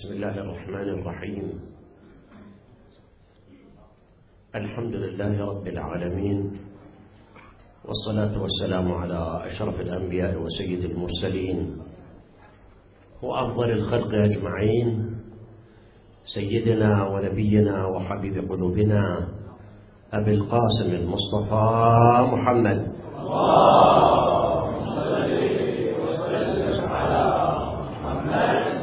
بسم الله الرحمن الرحيم. الحمد لله رب العالمين، والصلاة والسلام على أشرف الأنبياء وسيد المرسلين وأفضل الخلق أجمعين، سيدنا ونبينا وحبيب قلوبنا أبي القاسم المصطفى محمد. اللهم صل وسلم على محمد.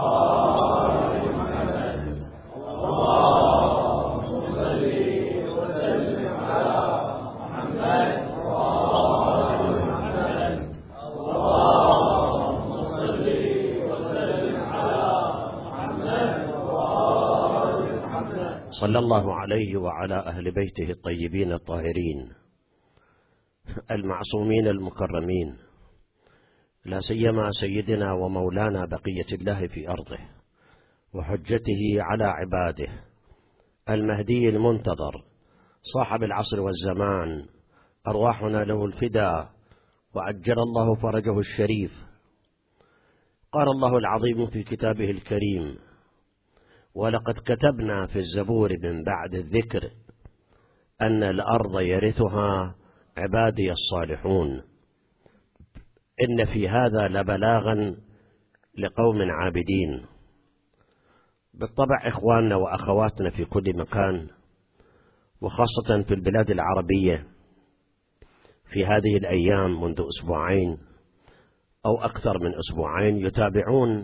صلى الله عليه وعلى أهل بيته الطيبين الطاهرين المعصومين المكرمين، لا سيما سيدنا ومولانا بقية الله في أرضه وحجته على عباده، المهدي المنتظر صاحب العصر والزمان، أرواحنا له الفداء وعجل الله فرجه الشريف. قال الله العظيم في كتابه الكريم: ولقد كتبنا في الزبور من بعد الذكر أن الأرض يرثها عبادي الصالحون. إن في هذا لبلاغا لقوم عابدين. بالطبع إخواننا وأخواتنا في كل مكان، وخاصة في البلاد العربية، في هذه الأيام منذ أسبوعين أو أكثر من أسبوعين يتابعون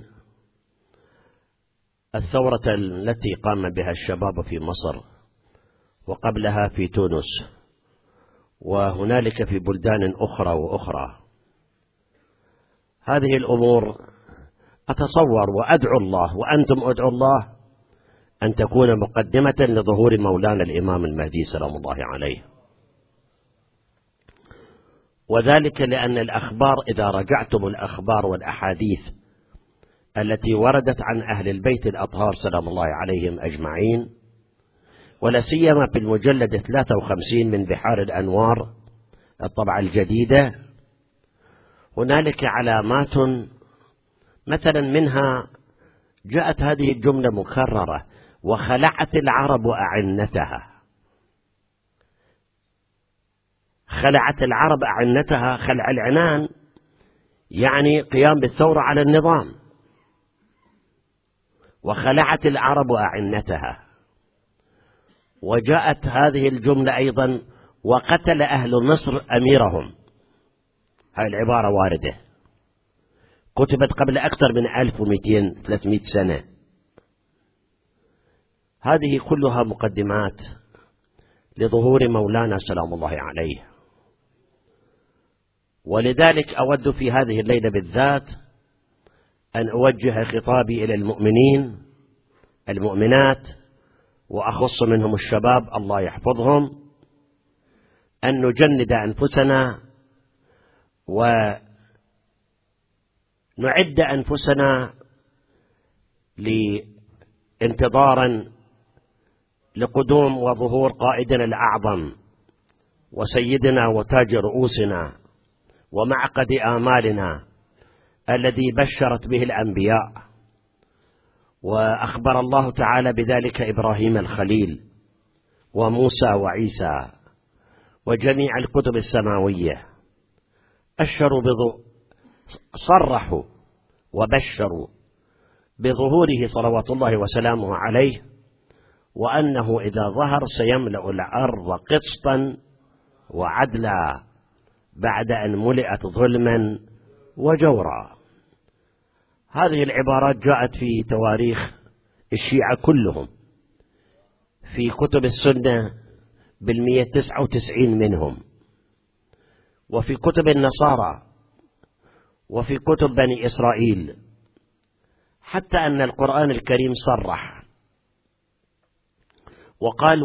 الثورة التي قام بها الشباب في مصر، وقبلها في تونس، وهنالك في بلدان أخرى وأخرى. هذه الأمور أتصور وأدعو الله وأنتم أدعوا الله أن تكون مقدمة لظهور مولانا الإمام المهدي سلام الله عليه، وذلك لأن الأخبار، إذا رجعتم الأخبار والأحاديث التي وردت عن أهل البيت الأطهار سلام الله عليهم أجمعين، ولا سيما في المجلد 53 من بحار الأنوار الطبعة الجديدة، هنالك علامات، مثلا منها جاءت هذه الجملة مكررة: وخلعت العرب أعنتها. خلعت العرب أعنتها، خلع العنان يعني قيام بالثورة على النظام. وخلعت العرب أعنتها. وجاءت هذه الجملة أيضا: وقتل أهل مصر أميرهم. هذه العبارة واردة، كتبت قبل أكثر من 1200-300 سنة. هذه كلها مقدمات لظهور مولانا سلام الله عليه. ولذلك أود في هذه الليلة بالذات أن أوجه خطابي إلى المؤمنين المؤمنات، وأخص منهم الشباب الله يحفظهم، أن نجند أنفسنا ونعد أنفسنا لانتظارا لقدوم وظهور قائدنا الأعظم وسيدنا وتاج رؤوسنا ومعقد آمالنا الذي بشرت به الأنبياء، وأخبر الله تعالى بذلك إبراهيم الخليل وموسى وعيسى وجميع الكتب السماوية. صرحوا وبشروا بظهوره صلوات الله وسلامه عليه، وأنه إذا ظهر سيملأ الأرض قسطا وعدلا بعد أن ملئت ظلما وجورا. هذه العبارات جاءت في تواريخ الشيعة كلهم، في كتب السنة 199 منهم، وفي كتب النصارى، وفي كتب بني إسرائيل، حتى أن القرآن الكريم صرح وقال: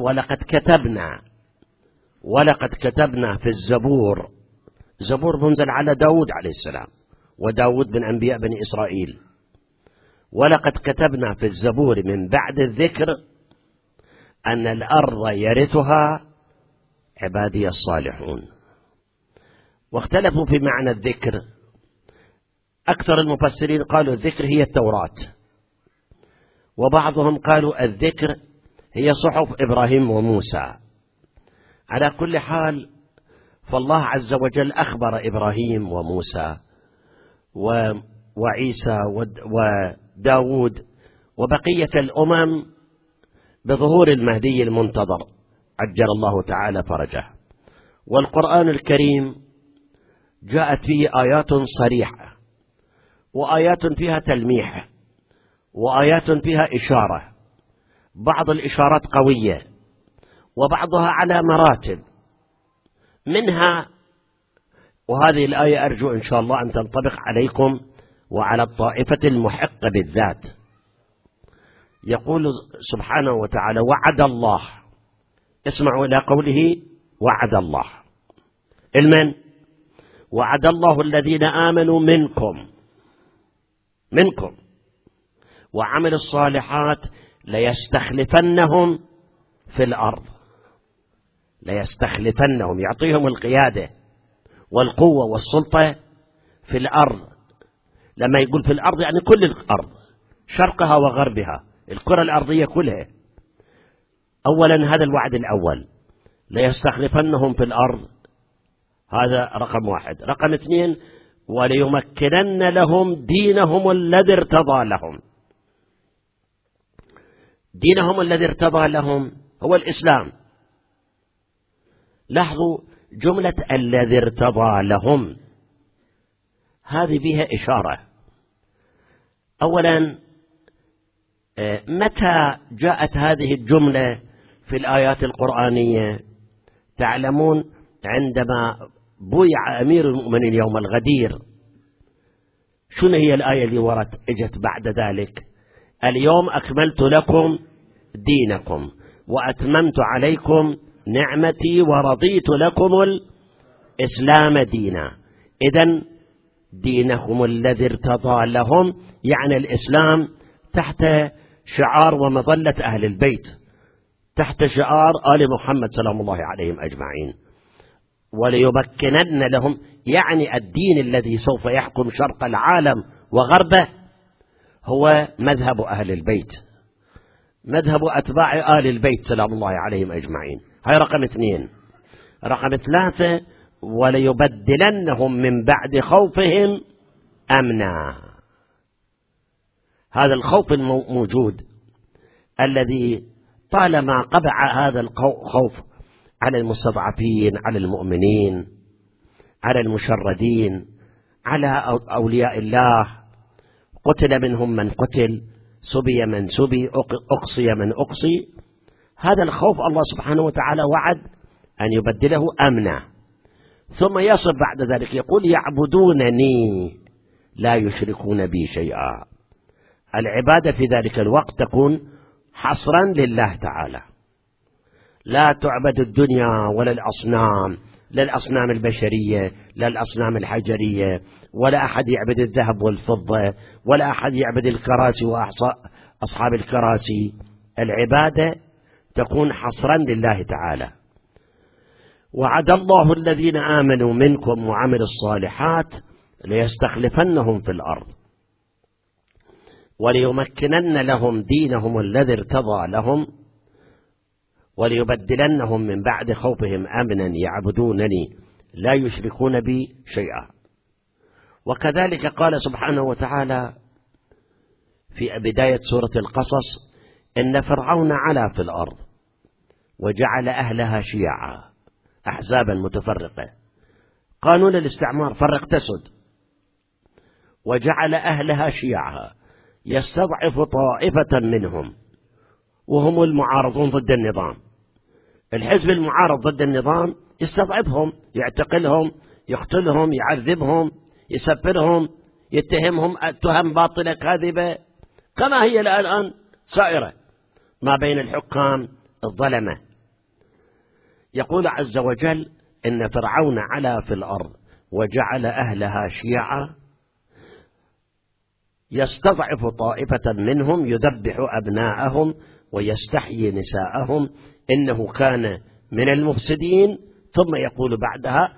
ولقد كتبنا في الزبور. زبور منزل على داود عليه السلام، وداود من أنبياء بني إسرائيل. ولقد كتبنا في الزبور من بعد الذكر أن الأرض يرثها عبادي الصالحون. واختلفوا في معنى الذكر. أكثر المفسرين قالوا الذكر هي التوراة، وبعضهم قالوا الذكر هي صحف إبراهيم وموسى. على كل حال فالله عز وجل أخبر إبراهيم وموسى وعيسى وداود وبقية الأمم بظهور المهدي المنتظر عجل الله تعالى فرجه. والقرآن الكريم جاءت فيه آيات صريحة وآيات فيها تلميح وآيات فيها إشارة، بعض الإشارات قوية وبعضها على مراتب منها، وهذه الآية أرجو إن شاء الله أن تنطبق عليكم وعلى الطائفة المحقة بالذات. يقول سبحانه وتعالى وعد الله، اسمعوا إلى قوله وعد الله، المن وعد الله الذين آمنوا منكم وعملوا الصالحات ليستخلفنهم في الأرض، ليستخلفنهم يعطيهم القيادة والقوة والسلطة في الأرض. لما يقول في الأرض يعني كل الأرض، شرقها وغربها، الكرة الأرضية كلها. أولا هذا الوعد الأول ليستخلفنهم في الأرض، هذا رقم واحد. رقم اثنين وليمكنن لهم دينهم الذي ارتضى لهم. دينهم الذي ارتضى لهم هو الإسلام. لاحظوا جملة الذي ارتضى لهم هذه بها إشارة. أولا متى جاءت هذه الجملة في الآيات القرآنية؟ تعلمون عندما بويع أمير المؤمنين يوم الغدير، شنو هي الآية اللي ورت اجت بعد ذلك؟ اليوم أكملت لكم دينكم وأتممت عليكم نعمتي ورضيت لكم الإسلام دينا. إذن دينهم الذي ارتضى لهم يعني الإسلام تحت شعار ومظلة أهل البيت، تحت شعار آل محمد سلام الله عليهم أجمعين. وليمكنن لهم يعني الدين الذي سوف يحكم شرق العالم وغربه هو مذهب أهل البيت، مذهب أتباع آل البيت سلام الله عليهم أجمعين. هاي رقم اثنين. رقم ثلاثة وليبدلنهم من بعد خوفهم أمنا. هذا الخوف الموجود الذي طالما قبع هذا الخوف على المستضعفين، على المؤمنين، على المشردين، على أولياء الله، قتل منهم من قتل، سبي من سبي، أقصي من أقصي. هذا الخوف الله سبحانه وتعالى وعد أن يبدله أمنا. ثم يصف بعد ذلك يقول يعبدونني لا يشركون بي شيئا. العبادة في ذلك الوقت تكون حصرا لله تعالى، لا تعبد الدنيا ولا الأصنام، لا الأصنام البشرية لا الأصنام الحجرية، ولا أحد يعبد الذهب والفضة، ولا أحد يعبد الكراسي وأصحاب الكراسي. العبادة تكون حصرا لله تعالى. وعد الله الذين آمنوا منكم وعملوا الصالحات ليستخلفنهم في الأرض وليمكنن لهم دينهم الذي ارتضى لهم وليبدلنهم من بعد خوفهم أمنا يعبدونني لا يشركون بي شيئا. وكذلك قال سبحانه وتعالى في بداية سورة القصص إن فرعون علا في الأرض وجعل أهلها شيعا أحزابا متفرقة. قانون الاستعمار فرق تسد، وجعل أهلها شيعا يستضعف طائفة منهم وهم المعارضون ضد النظام. الحزب المعارض ضد النظام يستضعفهم، يعتقلهم، يقتلهم، يعذبهم، يسفرهم، يتهمهم تهم باطلة كاذبة كما هي الآن سائرة ما بين الحكام الظلمة. يقول عز وجل إن فرعون علا في الأرض وجعل أهلها شيعا يستضعف طائفة منهم يذبح أبناءهم ويستحيي نساءهم إنه كان من المفسدين. ثم يقول بعدها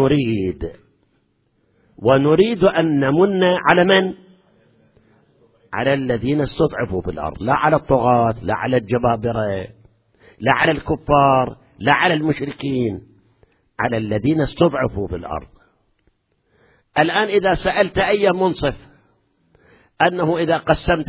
ونريد أن نمن على من؟ على الذين استضعفوا في الأرض، لا على الطغاة، لا على الجبابرة، لا على الكفار، لا على المشركين، على الذين استضعفوا في الأرض. الآن إذا سألت أي منصف أنه إذا قسمت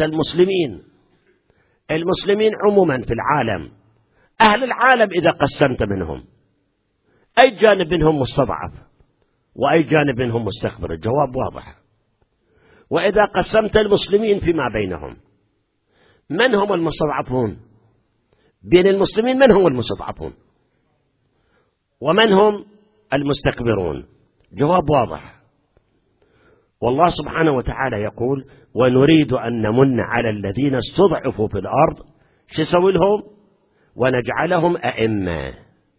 المسلمين عموما في العالم، أهل العالم إذا قسمت منهم أي جانب منهم مستضعف وأي جانب منهم مستكبر؟ الجواب واضح. وإذا قسمت المسلمين فيما بينهم، من هم المستضعفون؟ بين المسلمين من هم المستضعفون ومن هم المستكبرون؟ جواب واضح. والله سبحانه وتعالى يقول: ونريد أن نمن على الذين استضعفوا في الأرض، شو يسوي لهم؟ ونجعلهم أئمة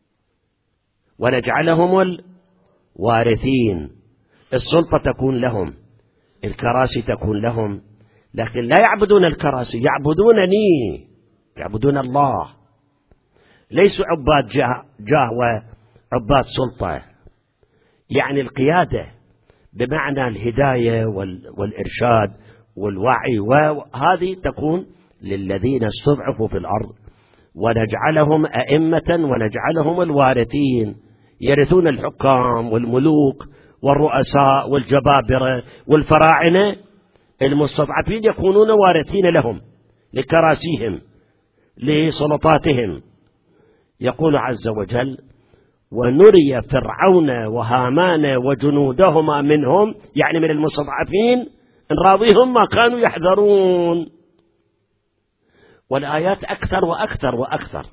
ونجعلهم الوارثين. السلطة تكون لهم، الكراسي تكون لهم، لكن لا يعبدون الكراسي، يعبدونني، يعبدون الله. ليسوا عباد جاه وعباد سلطة. يعني القيادة بمعنى الهداية والإرشاد والوعي، وهذه تكون للذين استضعفوا في الأرض، ونجعلهم أئمة ونجعلهم الوارثين، يرثون الحكام والملوك والرؤساء والجبابرة والفراعنة. المستضعفين يكونون وارثين لهم، لكراسيهم، لسلطاتهم. يقول عز وجل: ونري فرعون وهامان وجنودهما منهم، يعني من المستضعفين، نراضيهم ما كانوا يحذرون. والآيات أكثر وأكثر وأكثر.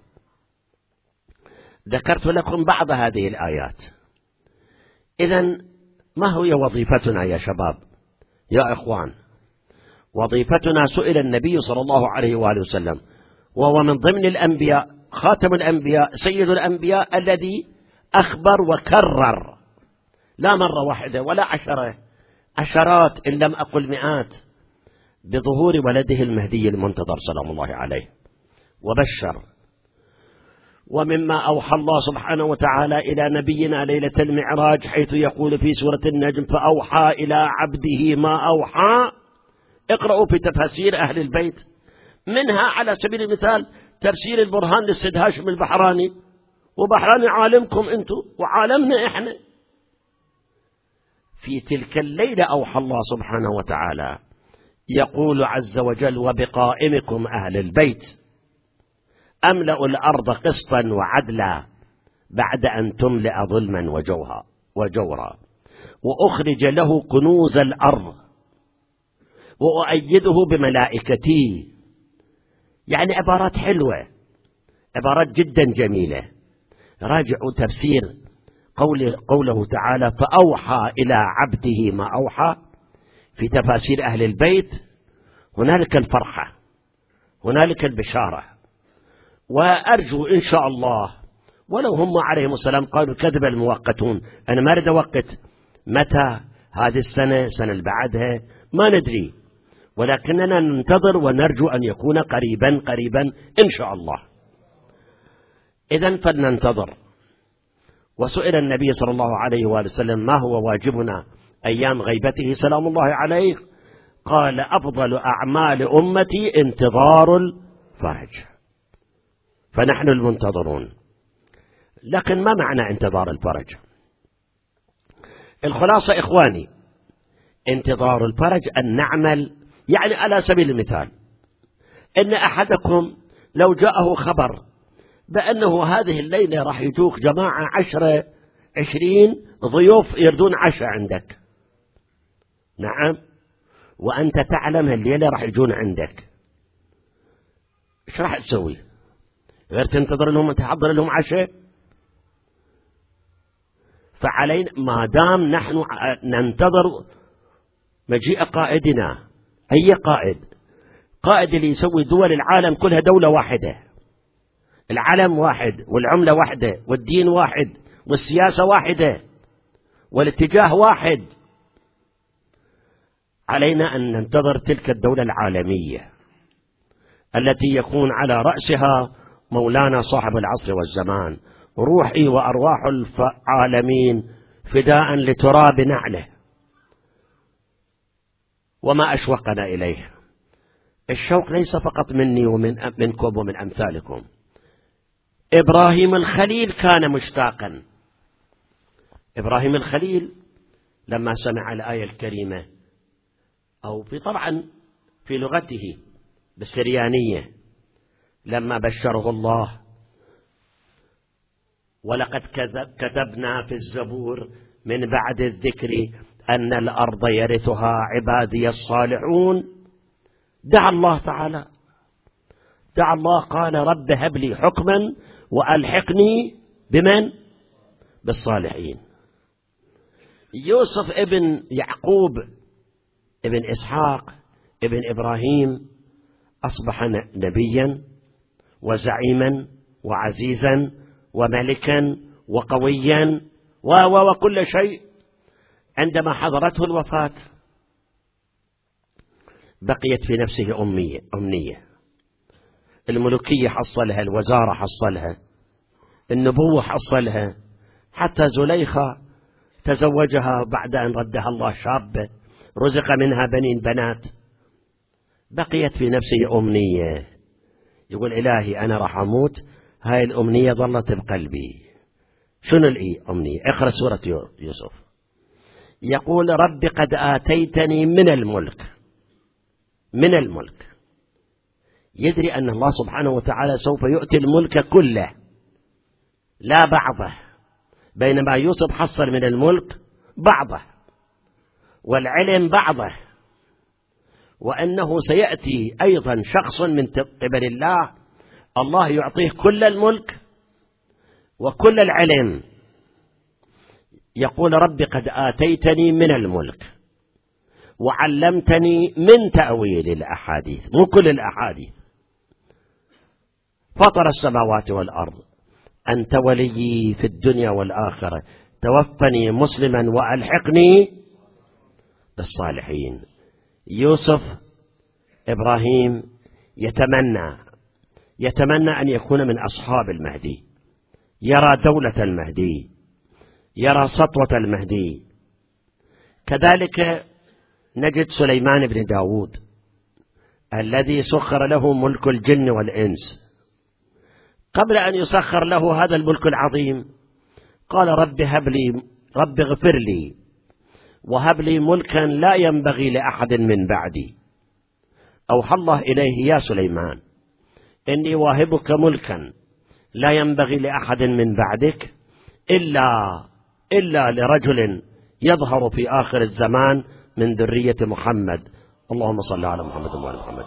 ذكرت لكم بعض هذه الآيات. إذن ما هي وظيفتنا يا شباب يا إخوان؟ وظيفتنا سئل النبي صلى الله عليه وآله وسلم، وهو من ضمن الأنبياء، خاتم الأنبياء، سيد الأنبياء، الذي أخبر وكرر لا مرة واحدة ولا عشرات إن لم أقل مئات بظهور ولده المهدي المنتظر سلام الله عليه، وبشر. ومما أوحى الله سبحانه وتعالى إلى نبينا ليلة المعراج، حيث يقول في سورة النجم: فأوحى إلى عبده ما أوحى. اقرأوا في تفاسير أهل البيت، منها على سبيل المثال تفسير البرهان للسيد هاشم البحراني، وبحراني عالمكم أنتم وعالمنا إحنا. في تلك الليلة أوحى الله سبحانه وتعالى، يقول عز وجل: وبقائمكم أهل البيت أملأ الأرض قسطا وعدلا بعد أن تملأ ظلما وجورا، وأخرج له كنوز الأرض وأؤيده بملائكتي. يعني عبارات حلوة، عبارات جدا جميلة. راجعوا تفسير قوله تعالى: فأوحى إلى عبده ما أوحى، في تفاسير أهل البيت. هنالك الفرحة، هنالك البشارة. وأرجو إن شاء الله، ولو هم عليهم السلام قالوا كذب الموقتون، أنا ما أريد أوقت متى، هذه السنة اللي بعدها ما ندري، ولكننا ننتظر ونرجو أن يكون قريبا إن شاء الله. إذن فلننتظر. وسئل النبي صلى الله عليه وآله وسلم: ما هو واجبنا أيام غيبته سلام الله عليه؟ قال: أفضل أعمال أمتي انتظار الفرج. فنحن المنتظرون. لكن ما معنى انتظار الفرج؟ الخلاصة إخواني، انتظار الفرج أن نعمل. يعني على سبيل المثال، إن أحدكم لو جاءه خبر بأنه هذه الليلة راح يجوك جماعة 10-20 ضيوف يردون عشاء عندك، نعم، وأنت تعلم الليلة راح يجون عندك، إيش راح تسوي؟ غير تنتظر لهم تحضر لهم عشاء؟ فعلينا ما دام نحن ننتظر مجيء قائدنا، أي قائد اللي يسوي دول العالم كلها دولة واحدة، العلم واحد والعملة واحدة والدين واحد والسياسة واحدة والاتجاه واحد. علينا أن ننتظر تلك الدولة العالمية التي يكون على رأسها مولانا صاحب العصر والزمان، روحي وأرواح العالمين فداء لتراب نعله، وما أشوقنا إليه. الشوق ليس فقط مني ومنكم ومن أمثالكم. إبراهيم الخليل كان مشتاقا. إبراهيم الخليل لما سمع الآية الكريمة، أو طبعا في لغته بالسريانية، لما بشره الله: ولقد كتبنا في الزبور من بعد الذكر أن الأرض يرثها عبادي الصالحون، دعا الله تعالى، دعا الله قال: رب هب لي حكما وألحقني بمن؟ بالصالحين. يوسف ابن يعقوب ابن إسحاق ابن إبراهيم أصبح نبيا وزعيما وعزيزا وملكا وقويا وكل شيء. عندما حضرته الوفاة بقيت في نفسه أمنية. الملوكية حصلها، الوزارة حصلها، النبوة حصلها، حتى زليخة تزوجها بعد أن ردها الله شابة رزق منها بنات. بقيت في نفسه أمنية، يقول: إلهي أنا راح أموت، هاي الأمنية ظلت بقلبي. شنو الأمنية؟ اقرأ سورة يوسف. يقول: رب قد آتيتني من الملك. يدري أن الله سبحانه وتعالى سوف يؤتي الملك كله لا بعضه، بينما يوسف حصل من الملك بعضه والعلم بعضه، وأنه سيأتي أيضا شخص من قبل الله يعطيه كل الملك وكل العلم. يقول: رب قد آتيتني من الملك وعلمتني من تأويل الأحاديث، مو كل الأحاديث، فطر السماوات والأرض، أنت وليي في الدنيا والآخرة، توفني مسلما وألحقني بالصالحين. يوسف إبراهيم يتمنى أن يكون من أصحاب المهدي، يرى دولة المهدي، يرى سطوة المهدي. كذلك نجد سليمان بن داود الذي سخر له ملك الجن والإنس. قبل أن يسخر له هذا الملك العظيم قال: رب اغفر لي وهب لي ملكا لا ينبغي لأحد من بعدي. أوحى الله إليه: يا سليمان إني واهبك ملكا لا ينبغي لأحد من بعدك إلا لرجل يظهر في آخر الزمان من ذرية محمد. اللهم صل على محمد وعلى محمد.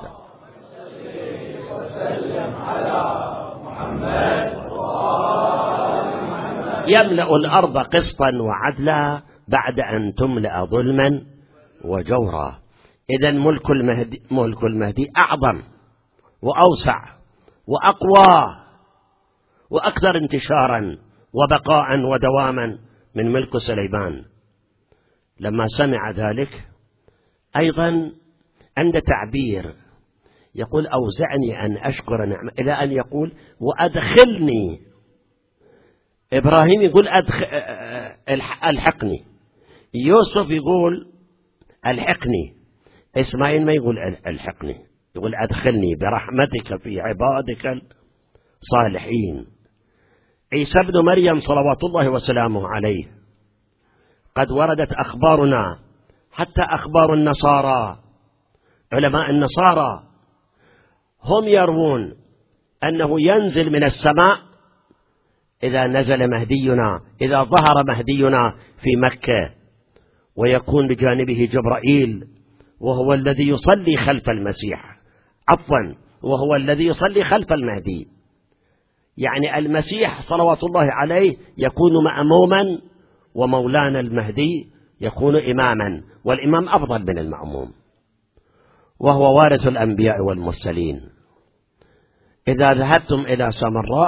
يملأ الأرض قسطا وعدلا بعد أن تملأ ظلما وجورا. إذن ملك المهدي أعظم وأوسع وأقوى وأكثر انتشارا وبقاء ودواما من ملك سليمان. لما سمع ذلك أيضا عند تعبير يقول: أوزعني أن أشكر نعمة، إلى أن يقول: وأدخلني. إبراهيم يقول: ألحقني. يوسف يقول: ألحقني. إسماعيل ما يقول ألحقني، يقول: أدخلني برحمتك في عبادك الصالحين. عيسى ابن مريم صلوات الله وسلامه عليه قد وردت أخبارنا، حتى أخبار النصارى، علماء النصارى هم يروون أنه ينزل من السماء إذا نزل مهدينا، إذا ظهر مهدينا في مكة، ويكون بجانبه جبرائيل وهو الذي يصلي خلف المسيح، وهو الذي يصلي خلف المهدي. يعني المسيح صلوات الله عليه يكون مأموما، ومولانا المهدي يكون إماما، والإمام أفضل من المأموم، وهو وارث الأنبياء والمرسلين. إذا ذهبتم إلى سامراء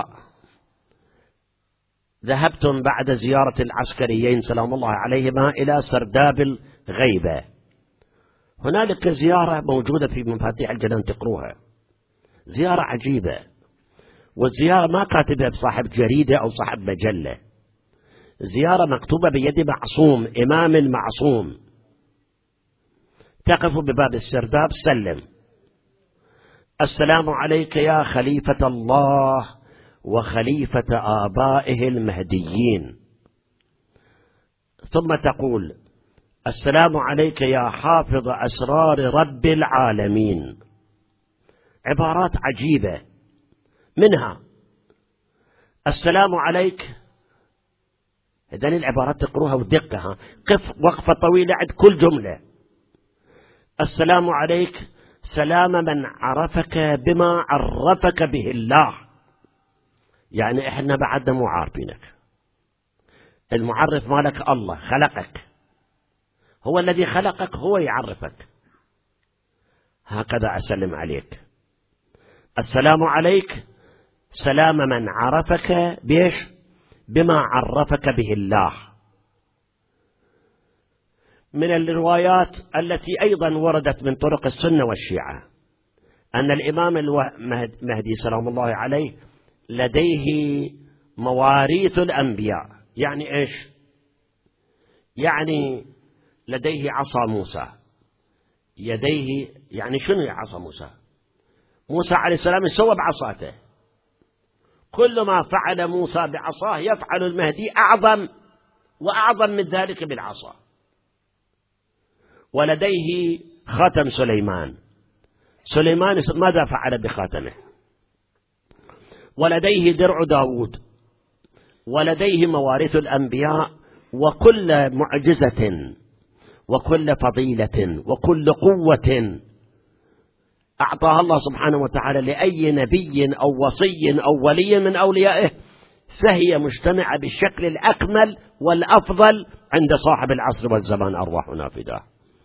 ذهبتم بعد زيارة العسكريين سلام الله عليهما إلى سرداب الغيبة. هنالك زيارة موجودة في مفاتيح الجنان، تقروها، زيارة عجيبة، والزيارة ما كاتبها بصاحب جريدة أو صاحب مجلة، زيارة مكتوبة بيد معصوم، إمام معصوم. تقف بباب السرداب، سلم، السلام عليك يا خليفة الله وخليفة آبائه المهديين. ثم تقول السلام عليك يا حافظ أسرار رب العالمين. عبارات عجيبة، منها السلام عليك. هذين العبارات تقروها ودقها، قف وقفة طويلة عند كل جملة. السلام عليك سلام من عرفك بما عرفك به الله، يعني احنا بعدنا مو عارفينك، المعرف مالك الله خلقك، هو الذي خلقك هو يعرفك. هكذا أسلم عليك. السلام عليك سلام من عرفك بيش بما عرفك به الله. من الروايات التي أيضا وردت من طرق السنة والشيعة أن الإمام المهدي سلام الله عليه لديه مواريث الأنبياء. يعني إيش؟ يعني لديه عصا موسى، يديه، يعني شنو عصا موسى؟ موسى عليه السلام سوى بعصاته، كل ما فعل موسى بعصاه يفعل المهدي أعظم وأعظم من ذلك بالعصا. ولديه خاتم سليمان، سليمان ماذا فعل بخاتمه؟ ولديه درع داود، ولديه موارث الأنبياء، وكل معجزة وكل فضيلة وكل قوة أعطاها الله سبحانه وتعالى لأي نبي أو وصي أو ولي من أوليائه، فهي مجتمعة بالشكل الأكمل والأفضل عند صاحب العصر والزمان أرواحنا فداه.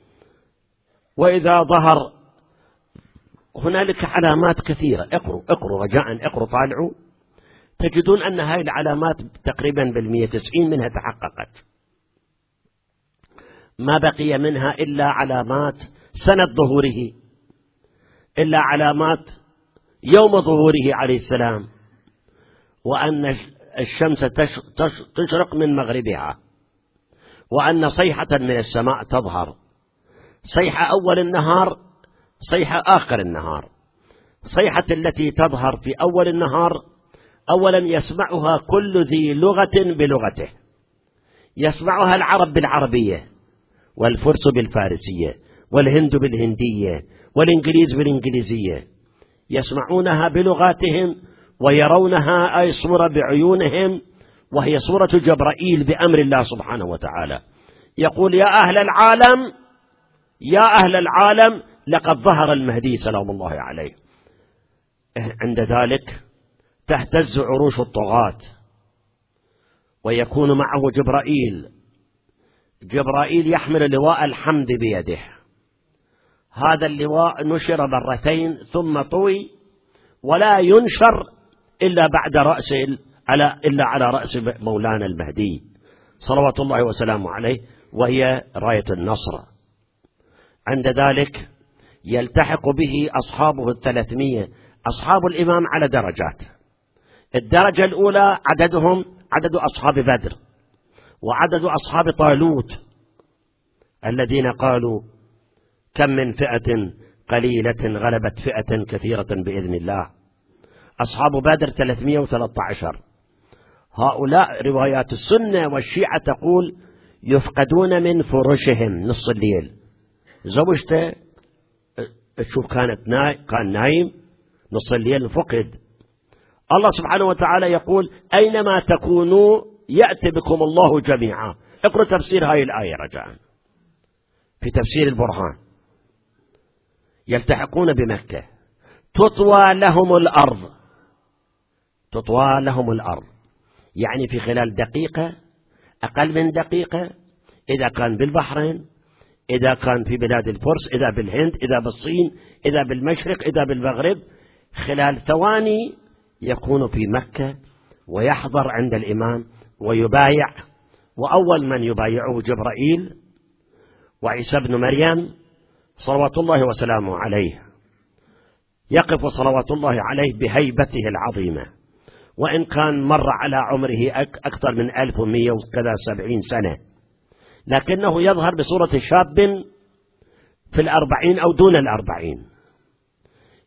وإذا ظهر هنالك علامات كثيرة، اقروا رجاء، اقروا طالعوا، تجدون أن هذه العلامات تقريبا 90% منها تحققت، ما بقي منها إلا علامات سنة ظهوره، إلا علامات يوم ظهوره عليه السلام، وأن الشمس تشرق من مغربها، وأن صيحة من السماء تظهر، صيحة أول النهار، صيحة آخر النهار. صيحة التي تظهر في أول النهار أولا يسمعها كل ذي لغة بلغته، يسمعها العرب بالعربية، والفرس بالفارسية، والهند بالهندية، والإنجليز بالإنجليزية، يسمعونها بلغاتهم ويرونها أي صورة بعيونهم، وهي صورة جبرائيل بأمر الله سبحانه وتعالى. يقول يا أهل العالم، يا أهل العالم لقد ظهر المهدي سلام الله عليه. عند ذلك تهتز عروش الطغاة، ويكون معه جبرائيل، جبرائيل يحمل لواء الحمد بيده، هذا اللواء نشر مرتين ثم طوي، ولا ينشر إلا بعد إلا على رأس مولانا المهدي صلوات الله وسلامه عليه، وهي راية النصر. عند ذلك يلتحق به أصحابه 300. أصحاب الإمام على درجات، الدرجة الأولى عددهم عدد أصحاب بدر، وعدد أصحاب طالوت الذين قالوا كم من فئة قليلة غلبت فئة كثيرة بإذن الله. أصحاب بدر 313. هؤلاء روايات السنة والشيعة تقول يفقدون من فرشهم نص الليل، زوجته تشوف كان نايم نص الليل فقد. الله سبحانه وتعالى يقول أينما تكونوا يأتي بكم الله جميعا. اقرأ تفسير هاي الآية رجاء في تفسير البرهان. يلتحقون بمكة، تطوى لهم الأرض، تطوى لهم الأرض، يعني في خلال دقيقة، أقل من دقيقة، إذا كان بالبحرين، إذا كان في بلاد الفرس، إذا بالهند، إذا بالصين، إذا بالمشرق، إذا بالمغرب، خلال ثواني يكون في مكة ويحضر عند الإمام ويبايع. وأول من يبايعه جبرائيل وعيسى بن مريم صلوات الله وسلامه عليه، يقف صلوات الله عليه بهيبته العظيمة، وإن كان مر على عمره أكثر من 1170 سنة، لكنه يظهر بصورة شاب في 40 أو دون 40.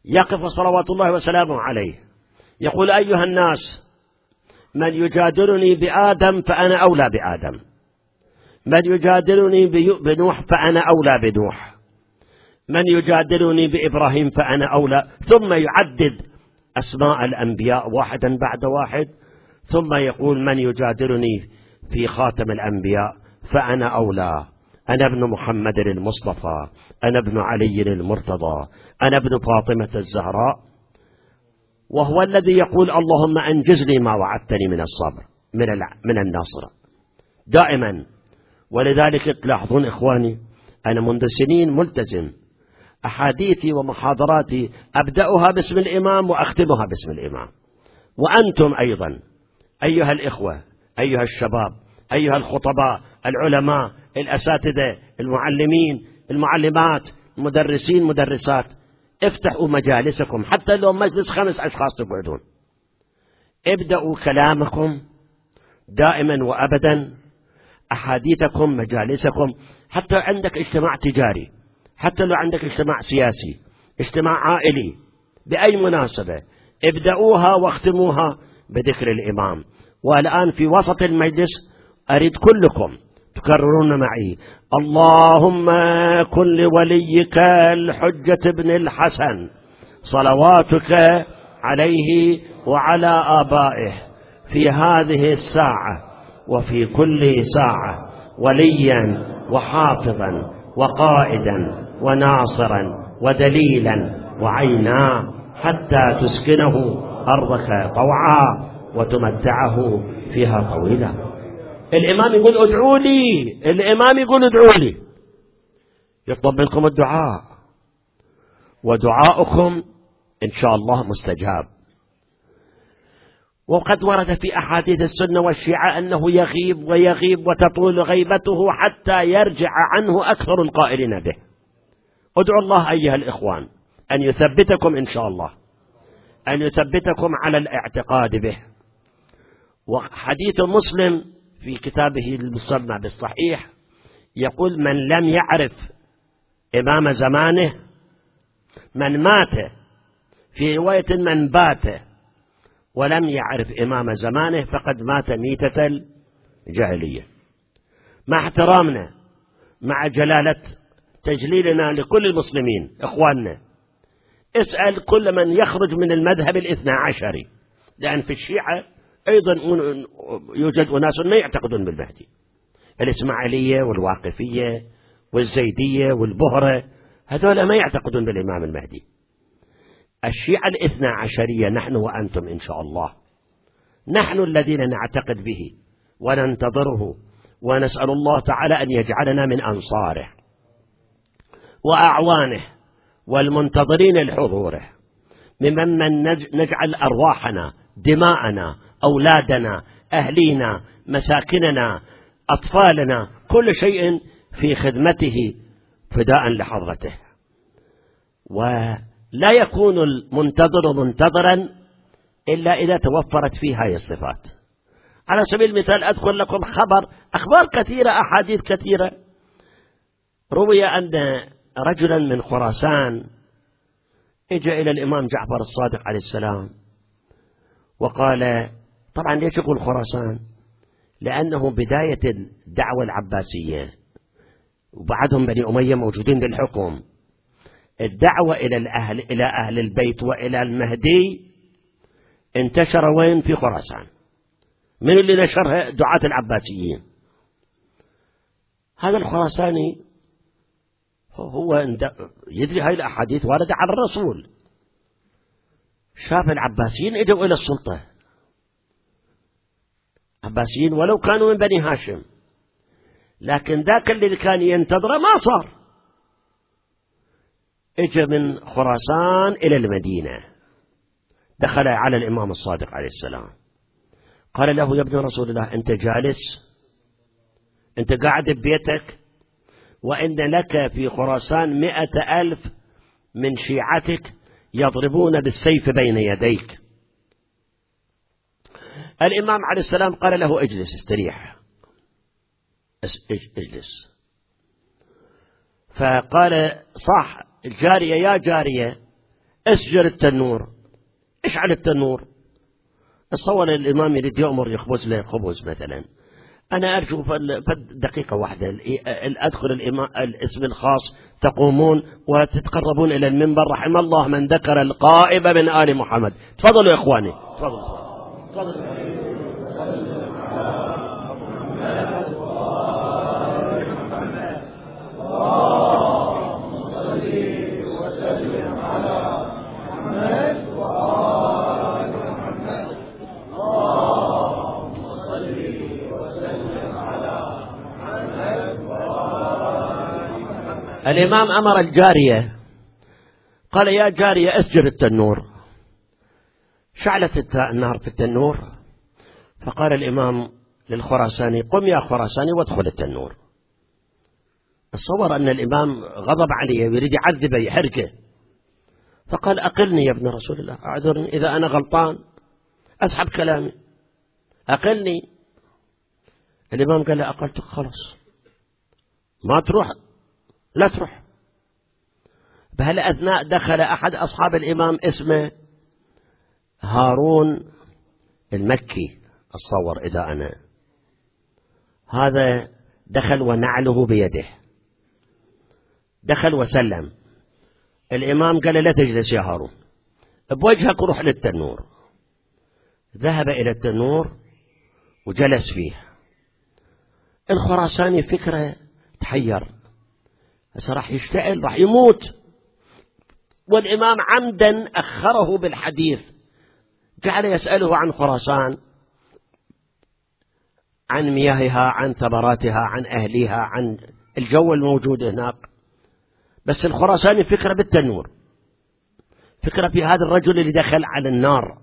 يقف صلوات الله وسلامه عليه يقول: أيها الناس، من يجادلني بآدم فأنا أولى بآدم، من يجادلني بنوح فأنا أولى بنوح، من يجادلني بإبراهيم فأنا أولى. ثم يعدد أسماء الأنبياء واحدا بعد واحد، ثم يقول: من يجادلني في خاتم الأنبياء فأنا أولى، أنا ابن محمد المصطفى، أنا ابن علي المرتضى، أنا ابن فاطمة الزهراء. وهو الذي يقول: اللهم أنجز لي ما وعدتني من الصبر من النصر دائما. ولذلك تلاحظون إخواني، أنا منذ سنين ملتزم، أحاديثي ومحاضراتي أبدأها باسم الإمام وأختمها باسم الإمام. وأنتم أيضا أيها الإخوة، أيها الشباب، أيها الخطباء، العلماء، الأساتذة، المعلمين، المعلمات، المدرسين، مدرسات، افتحوا مجالسكم حتى لو مجلس 5 أشخاص تقعدون، ابدأوا كلامكم دائما وأبدا، أحاديثكم، مجالسكم، حتى عندك اجتماع تجاري، حتى لو عندك اجتماع سياسي، اجتماع عائلي، بأي مناسبة، ابدأوها واختموها بذكر الإمام. والآن في وسط المجلس أريد كلكم تكررون معي: اللهم كن لوليك الحجة بن الحسن صلواتك عليه وعلى آبائه في هذه الساعة وفي كل ساعة وليا وحافظا وقائدا وناصرا ودليلا وعينا، حتى تسكنه أرضك طوعا وتمتعه فيها طويلا. الإمام يقول: ادعوا لي، الإمام يقول: ادعوا لي، يطلب منكم الدعاء، ودعاؤكم إن شاء الله مستجاب. وقد ورد في أحاديث السنة والشيعة أنه يغيب ويغيب وتطول غيبته حتى يرجع عنه أكثر القائلين به. ادعوا الله أيها الإخوان أن يثبتكم إن شاء الله، أن يثبتكم على الاعتقاد به. وحديث مسلم في كتابه المسمى بالصحيح يقول: من لم يعرف إمام زمانه، من مات، في رواية من بات ولم يعرف إمام زمانه فقد مات ميتة الجاهلية. مع احترامنا، مع جلالة تجليلنا لكل المسلمين إخواننا، اسأل كل من يخرج من المذهب الاثنى عشري، لأن في الشيعة أيضا يوجد أناس ما يعتقدون بالمهدي، الإسماعيلية والواقفية والزيدية والبهرة، هذول ما يعتقدون بالإمام المهدي. الشيعة الاثنى عشرية نحن وأنتم إن شاء الله، نحن الذين نعتقد به وننتظره، ونسأل الله تعالى أن يجعلنا من أنصاره وأعوانه والمنتظرين لحضوره، ممن نجعل أرواحنا، دماءنا، أولادنا، أهلينا، مساكننا، أطفالنا، كل شيء في خدمته فداء لحضرته. ولا يكون المنتظر منتظرا إلا إذا توفرت فيه هذه الصفات. على سبيل المثال أذكر لكم أخبار كثيرة، أحاديث كثيرة. روي أن رجلا من خراسان اجى إلى الإمام جعفر الصادق عليه السلام وقال، طبعا ليش يقول خراسان؟ لأنه بداية الدعوة العباسية وبعدهم بني أمية موجودين بالحكم، الدعوة إلى أهل البيت وإلى المهدي انتشر وين؟ في خراسان. من اللي نشرها؟ دعاة العباسيين. هذا الخراساني هو يدري هاي الأحاديث واردة عن الرسول، شاف العباسيين اجوا إلى السلطة، عباسيين ولو كانوا من بني هاشم، لكن ذاك اللي كان ينتظره ما صار. اجى من خراسان إلى المدينة، دخل على الإمام الصادق عليه السلام، قال له: يا ابن رسول الله، أنت جالس، أنت قاعد ببيتك، وإن لك في خراسان 100,000 من شيعتك يضربون بالسيف بين يديك. الإمام عليه السلام قال له: اجلس، استريح، اجلس. فقال: صح الجارية، يا جارية، اسجر التنور، اشعل التنور. تصور الإمام يريد يأمر يخبز له خبز مثلا، أنا أرجو دقيقة واحدة أدخل الاسم الخاص، تقومون وتتقربون إلى المنبر. رحم الله من ذكر القائب من آل محمد. تفضلوا يا إخواني، تفضلوا. الإمام أمر الجارية، قال يا جارية أسجر التنور. شعلت النار في التنور، فقال الإمام للخراساني قم يا خراساني وادخل التنور. تصور أن الإمام غضب عليه ويريد يعذبه يحركه، فقال أقلني يا ابن رسول الله، أعذرني إذا أنا غلطان أسحب كلامي، أقلني. الإمام قال له أقلتك خلاص ما تروح، لا تروح. بهالأثناء دخل أحد أصحاب الإمام اسمه هارون المكي، أتصور إذا أنا هذا دخل ونعله بيده، دخل وسلم. الإمام قال لا تجلس يا هارون، بوجهك روح للتنور. ذهب إلى التنور وجلس فيه. الخراساني فكرة تحير، هسه راح يشتعل راح يموت، والإمام عمدا أخره بالحديث، جعل يسأله عن خراسان، عن مياهها، عن ثمراتها، عن أهلها، عن الجو الموجود هناك. بس الخراساني فكرة بالتنور، فكرة في هذا الرجل اللي دخل على النار.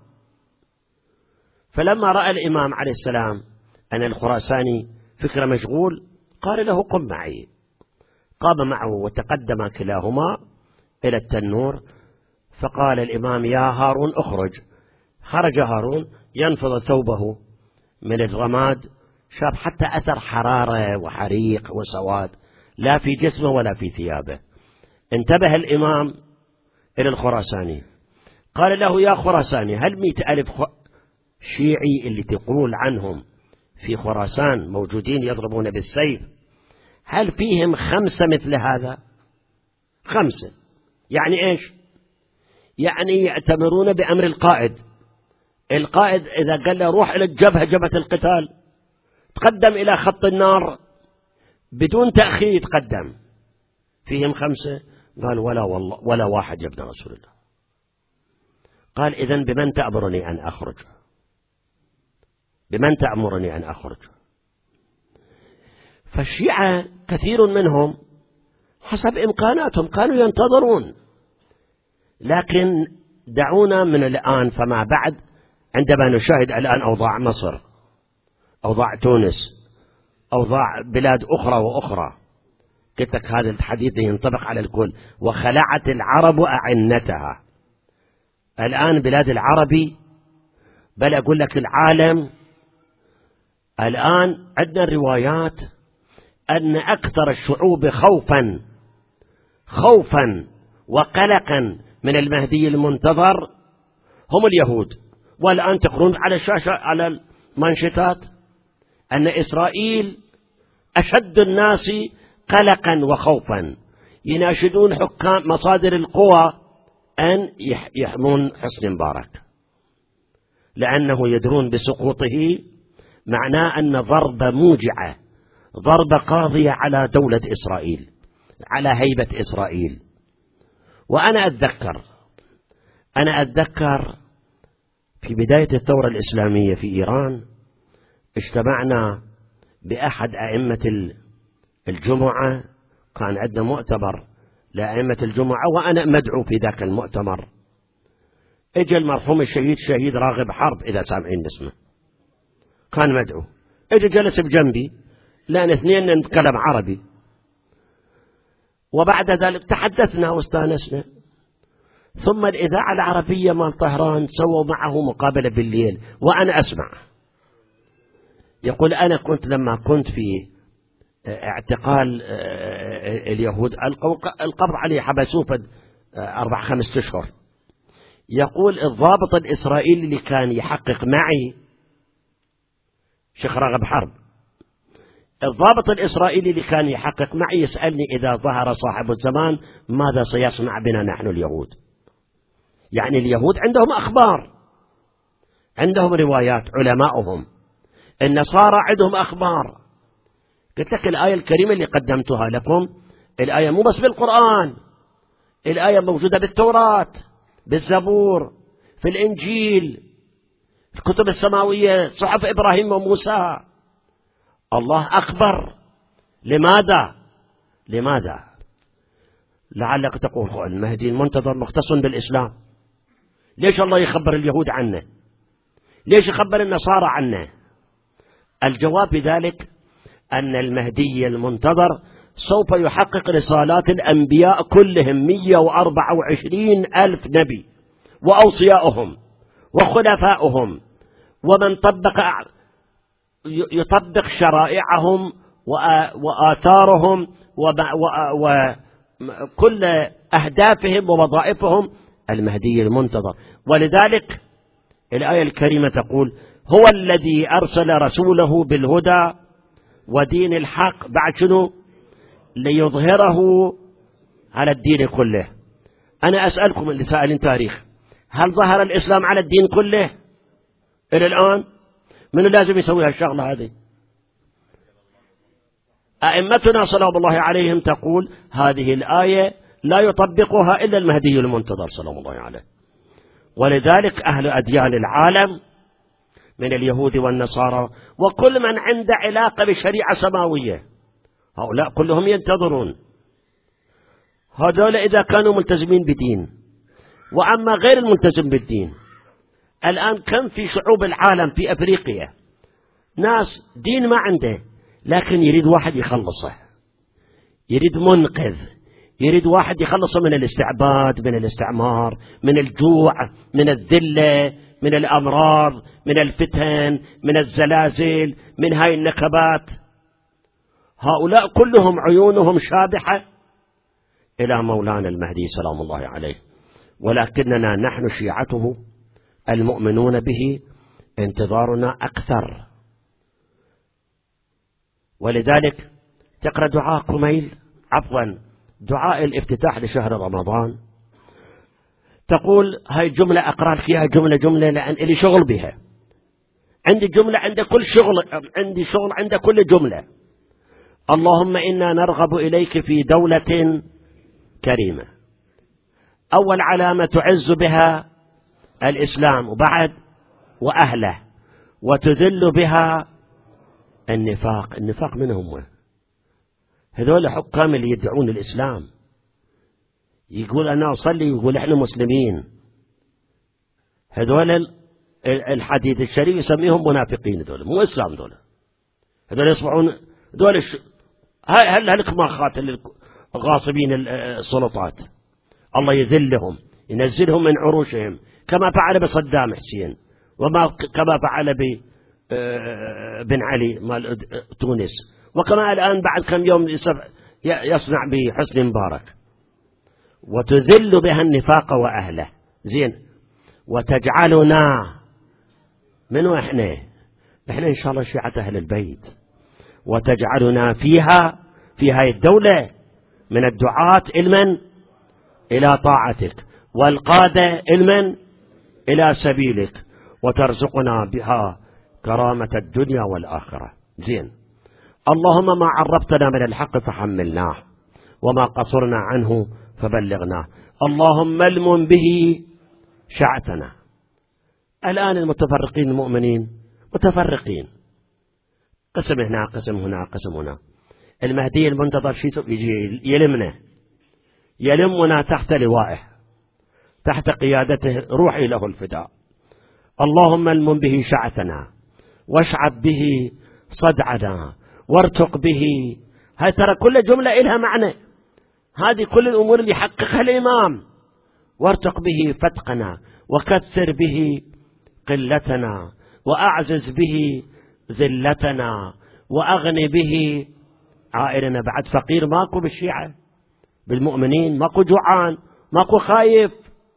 فلما رأى الإمام عليه السلام أن الخراساني فكرة مشغول، قال له قم معي. قام معه وتقدم كلاهما إلى التنور. فقال الإمام يا هارون اخرج. خرج هارون ينفض ثوبه من الرماد، شاف حتى أثر حرارة وحريق وسواد لا في جسمه ولا في ثيابه. انتبه الإمام إلى الخراساني، قال له يا خراساني هل 100,000 شيعي اللي تقول عنهم في خراسان موجودين يضربون بالسيف، هل فيهم 5 مثل هذا؟ 5 يعني إيش؟ يعني يأتمرون بأمر القائد. القائد إذا قال له روح إلى الجبهة، جبهة القتال، تقدم إلى خط النار بدون تأخير يتقدم. فيهم 5؟ قال ولا والله ولا واحد يا ابن رسول الله. قال إذن بمن تأمرني أن أخرج؟ بمن تأمرني أن أخرج؟ فالشيعة كثير منهم حسب إمكاناتهم كانوا ينتظرون، لكن دعونا من الآن فما بعد عندما نشاهد الآن أوضاع مصر، أوضاع تونس، أوضاع بلاد أخرى وأخرى، قلت لك هذا الحديث ينطبق على الكل. وخلعت العرب أعنتها. الآن بلاد العربي، بل أقول لك العالم، الآن عندنا روايات أن أكثر الشعوب خوفا وقلقا من المهدي المنتظر هم اليهود. والآن تقرون على الشاشة على المانشيتات أن إسرائيل أشد الناس قلقا وخوفا، يناشدون حكام مصادر القوى أن يحمون حسني مبارك، لأنه يدرون بسقوطه معناه أن ضربة موجعة، ضربة قاضية على دولة إسرائيل، على هيبة إسرائيل. وأنا أتذكر في بداية الثورة الإسلامية في إيران اجتمعنا بأحد أئمة الجمعة، كان عندنا مؤتمر لأئمة الجمعة وأنا مدعو في ذاك المؤتمر. اجى المرحوم الشهيد شهيد راغب حرب، إذا سامعين اسمه، كان مدعو، اجى جلس بجنبي لأن اثنين نتكلم عربي. وبعد ذلك تحدثنا واستانسنا. ثم الإذاعة العربية مال طهران سووا معه مقابلة بالليل وأنا أسمع. يقول أنا لما كنت في اعتقال اليهود القبض عليه، حبسوه 4-5 أشهر يقول الضابط الإسرائيلي اللي كان يحقق معي شيخ راغب حرب، الضابط الإسرائيلي اللي كان يحقق معي يسألني إذا ظهر صاحب الزمان ماذا سيصنع بنا نحن اليهود؟ يعني اليهود عندهم أخبار، عندهم روايات، علماؤهم. النصارى عندهم أخبار. قلت لك الآية الكريمة اللي قدمتها لكم الآية مو بس بالقرآن، الآية موجودة بالتوراة، بالزبور، في الإنجيل، في الكتب السماوية، صحف إبراهيم وموسى. الله أخبر. لماذا؟ لعلك تقول المهدي المنتظر مختص بالإسلام، ليش الله يخبر اليهود عنه؟ ليش يخبر النصارى عنه؟ الجواب بذلك أن المهدي المنتظر سوف يحقق رسالات الأنبياء كلهم 124,000 نبي وأوصياؤهم وخلفائهم، ومن يطبق شرائعهم وآثارهم وكل أهدافهم ووظائفهم المهدي المنتظر. ولذلك الآية الكريمة تقول هو الذي أرسل رسوله بالهدى ودين الحق بعد شنو؟ ليظهره على الدين كله. أنا أسألكم اللي سائلين تاريخ، هل ظهر الإسلام على الدين كله إلى الآن؟ من لازم يسوي هالشغلة هذه؟ أئمتنا صلوات الله عليهم تقول هذه الآية لا يطبقها إلا المهدي المنتظر صلى الله عليه. ولذلك أهل أديان العالم من اليهود والنصارى وكل من عنده علاقة بشريعة سماوية هؤلاء كلهم ينتظرون. هذول إذا كانوا ملتزمين بدين. وأما غير الملتزم بالدين، الآن كم في شعوب العالم في أفريقيا ناس دين ما عنده، لكن يريد واحد يخلصه، يريد منقذ، يريد واحد يخلصه من الاستعباد، من الاستعمار، من الجوع، من الذلة، من الأمراض، من الفتن، من الزلازل، من هاي النكبات. هؤلاء كلهم عيونهم شابحة إلى مولانا المهدي سلام الله عليه، ولكننا نحن شيعته المؤمنون به انتظارنا أكثر. ولذلك تقرأ دعاء كميل، دعاء الافتتاح لشهر رمضان، تقول هاي الجملة أقرأ لك إياها جملة لأن لي شغل بها، عندي جملة عند كل شغل، عندي شغل عند كل جملة. اللهم إنا نرغب إليك في دولة كريمة، أول علامة تعز بها الإسلام وبعد وأهله، وتذل بها النفاق. النفاق من هم؟ هذول حكام اللي يدعون الإسلام، يقول أنا أصلي ويقول إحنا مسلمين. هذول الحديث الشريف يسميهم منافقين، هذول مو إسلام، هذول يصبحون هل الكماخات الغاصبين السلطات، الله يذلهم، ينزلهم من عروشهم كما فعل بصدام حسين، كما فعل بن علي مال تونس، وكما الآن بعد كم يوم يصنع بحسني مبارك. وتذل بها النفاق وأهله. زين، وتجعلنا من إحنا إن شاء الله شيعة أهل البيت، وتجعلنا في هاي الدولة من الدعاة علما إلى طاعتك، والقادة علما إلى سبيلك، وترزقنا بها كرامة الدنيا والآخرة. زين، اللهم ما عرفتنا من الحق فحملناه، وما قصرنا عنه فبلغناه. اللهم المن به شعتنا. الآن المتفرقين المؤمنين متفرقين، قسم هنا قسم هنا قسم هنا. المهدي المنتظر شيء يجي يلمنا تحت لوائه، تحت قيادته، روحي له الفداء. اللهم المن به شعثنا، واشعب به صدعنا، وارتق به. هاي ترى كل جملة إلها معنى، هذه كل الأمور اللي يحققها الإمام. وارتق به فتقنا، وكثر به قلتنا، وأعزز به ذلتنا، وأغني به عائلنا. بعد فقير ماكو بالشيعة، بالمؤمنين ماكو جوعان، ماكو خايف.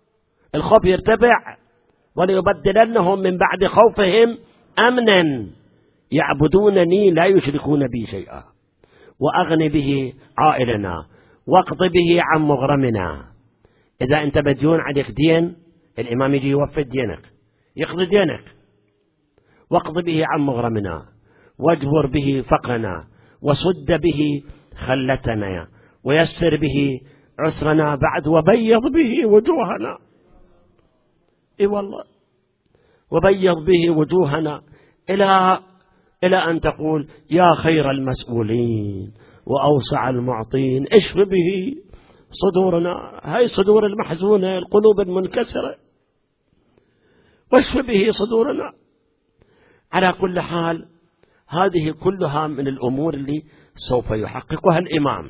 الخوف يرتفع. وليبدلنهم من بعد خوفهم أمنا يعبدونني لا يشركون بي شيئا وأغني به عائلنا واقض به عن مغرمنا. إذا أنت مديون عليك دين، الإمام يجي يوفي دينك، يقضي دينك. واقض به عن مغرمنا واجبر به فقرنا وسد به خلتنا ويسر به عسرنا بعد وبيض به وجوهنا. إي والله، وبيض به وجوهنا إلى أن تقول يا خير المسؤولين وأوسع المعطين اشف به صدورنا، هاي صدور المحزونة القلوب المنكسرة، واشف به صدورنا. على كل حال هذه كلها من الأمور اللي سوف يحققها الإمام.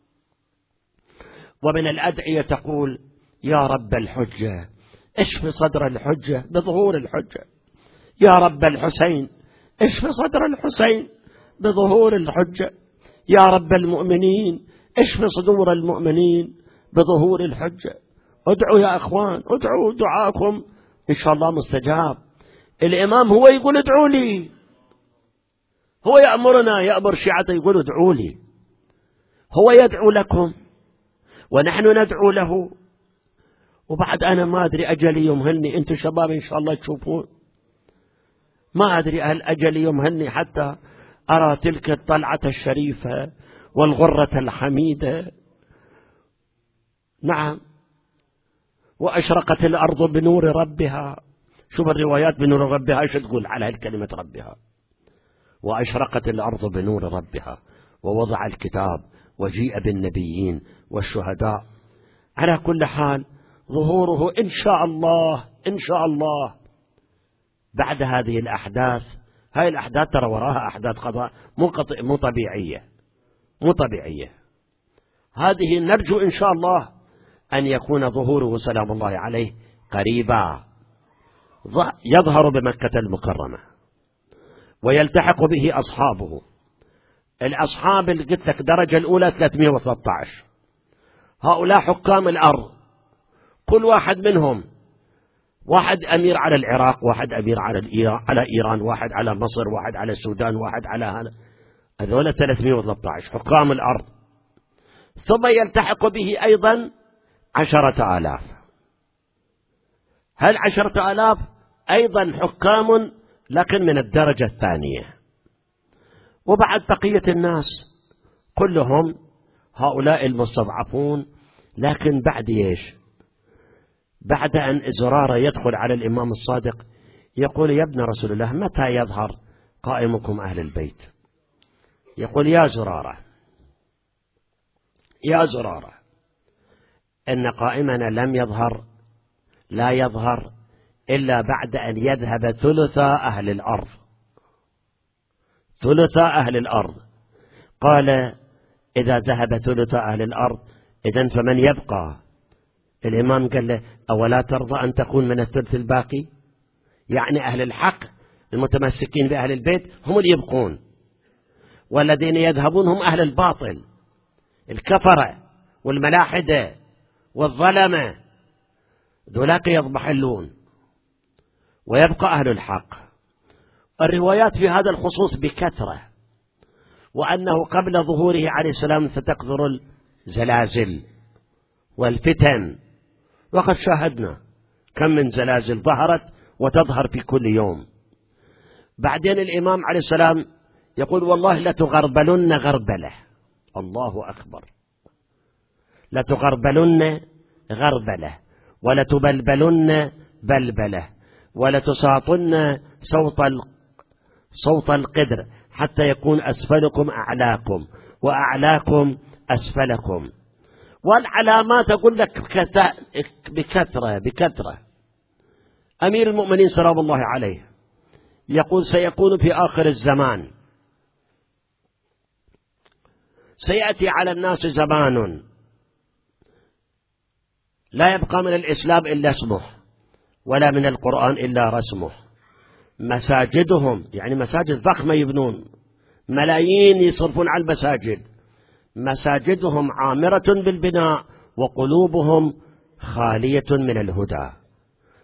ومن الأدعية تقول يا رب الحجة اشف صدر الحجة بظهور الحجة، يا رب الحسين اشف صدر الحسين بظهور الحجة، يا رب المؤمنين اشف صدور المؤمنين بظهور الحجة. ادعوا يا أخوان، ادعوا، دعاكم إن شاء الله مستجاب. الإمام هو يقول ادعوا لي، هو يأمرنا، يأمر شيعته يقول ادعوا لي، هو يدعو لكم ونحن ندعو له. وبعد أنا ما أدري أجلي يمهلني، أنتم شباب إن شاء الله تشوفون، ما أدري هل أجلي يمهلني حتى أرى تلك الطلعة الشريفة والغرة الحميدة. نعم، وأشرقت الأرض بنور ربها. شوف الروايات بنور ربها ايش تقول على الكلمة ربها. وأشرقت الأرض بنور ربها ووضع الكتاب وجيء بالنبيين والشهداء. على كل حال ظهوره إن شاء الله، إن شاء الله بعد هذه الأحداث. هاي الأحداث ترى وراها أحداث قضاء مو طبيعية. هذه نرجو إن شاء الله أن يكون ظهوره سلام الله عليه قريبا، يظهر بمكة المكرمة ويلتحق به أصحابه. الأصحاب اللي قلت لك درجة الأولى 313، هؤلاء حكام الأرض، كل واحد منهم، واحد أمير على العراق، واحد أمير على إيران، واحد على مصر، واحد على السودان، واحد على هذا. هذول 313 حكام الأرض. ثم يلتحق به أيضا 10,000. هل 10,000 أيضا حكام لكن من الدرجة الثانية. وبعد بقية الناس كلهم هؤلاء المستضعفون. لكن بعد ايش؟ بعد أن زرارة يدخل على الإمام الصادق يقول يا ابن رسول الله متى يظهر قائمكم أهل البيت؟ يقول يا زرارة إن قائمنا لا يظهر إلا بعد أن يذهب ثلثا أهل الأرض. قال إذا ذهب ثلثا أهل الأرض إذن فمن يبقى؟ الإمام قال له أولا ترضى أن تكون من الثلث الباقي؟ يعني أهل الحق المتمسكين بأهل البيت هم اللي يبقون، والذين يذهبون هم أهل الباطل، الكفرة والملاحدة والظلمة، ذولاك يضمحلون ويبقى أهل الحق. الروايات في هذا الخصوص بكثرة، وأنه قبل ظهوره عليه السلام ستكثر الزلازل والفتن، وقد شاهدنا كم من زلازل ظهرت وتظهر في كل يوم. بعدين الإمام عليه السلام يقول والله لتغربلن غربلة، الله أكبر، لتغربلن غربلة ولتبلبلن بلبلة ولتساطن صوت القدر حتى يكون أسفلكم أعلاكم وأعلاكم أسفلكم. والعلامات أقول لك بكثرة. أمير المؤمنين سلام الله عليه يقول سيكون في آخر الزمان سيأتي على الناس زمان لا يبقى من الإسلام إلا اسمه ولا من القرآن إلا رسمه. مساجدهم يعني مساجد ضخمة يبنون، ملايين يصرفون على المساجد، مساجدهم عامرة بالبناء وقلوبهم خالية من الهدى.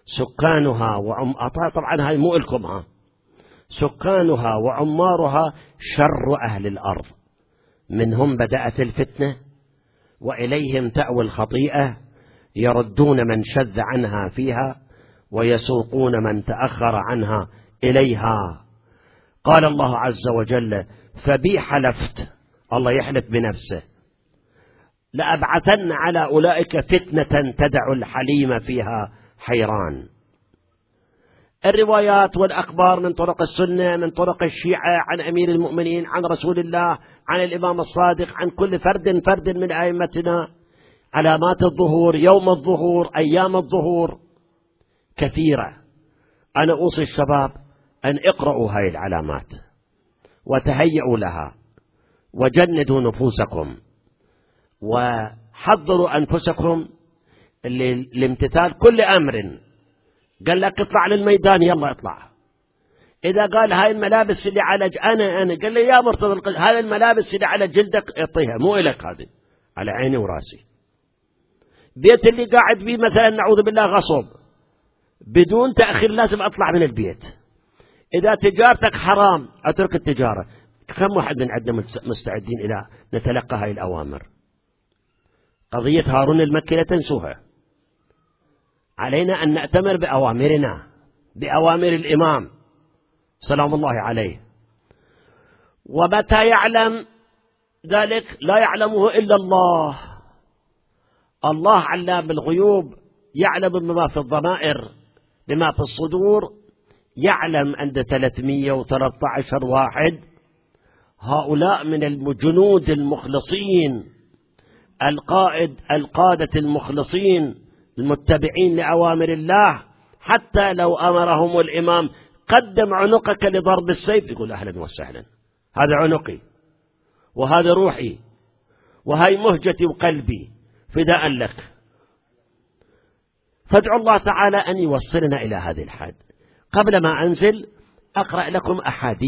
سكانها طبعا هاي مو إلكم سكانها وعمارها شر أهل الأرض، منهم بدأت الفتنة وإليهم تأوي الخطيئة، يردون من شذ عنها فيها ويسوقون من تأخر عنها إليها. قال الله عز وجل: فبي حلفت، الله يحلف بنفسه، لأبعثن على أولئك فتنة تدع الحليم فيها حيران. الروايات والأخبار من طرق السنة، من طرق الشيعة، عن أمير المؤمنين، عن رسول الله، عن الإمام الصادق، عن كل فرد من أئمتنا، علامات الظهور، يوم الظهور، أيام الظهور كثيرة. أنا أوصي الشباب أن اقرأوا هاي العلامات وتهيئوا لها وجندوا نفوسكم وحضروا أنفسكم لامتثال كل أمر. قال لك اطلع للميدان، يلا اطلع. إذا قال هاي الملابس اللي على أنا قال لي يا مرتضى هاي الملابس اللي على جلدك اعطيها، مو إلك، هذه على عيني وراسي. بيت اللي قاعد فيه مثلا نعوذ بالله غصب، بدون تأخير لازم أطلع من البيت. إذا تجارتك حرام أترك التجارة. كم واحد من عندنا مستعدين إلى نتلقى هاي الأوامر؟ قضية هارون المكي لا تنسوها. علينا أن نأتمر بأوامرنا، بأوامر الإمام سلام الله عليه. ومتى يعلم ذلك؟ لا يعلمه إلا الله. الله علام الغيوب، يعلم بما في الضمائر، بما في الصدور. يعلم عند 313 واحد، هؤلاء من الجنود المخلصين، القادة المخلصين المتبعين لأوامر الله. حتى لو أمرهم الإمام قدم عنقك لضرب السيف، يقول أهلا وسهلا، هذا عنقي وهذا روحي وهي مهجتي وقلبي فداء لك. فادعوا الله تعالى أن يوصلنا إلى هذه الحد. قبل ما أنزل أقرأ لكم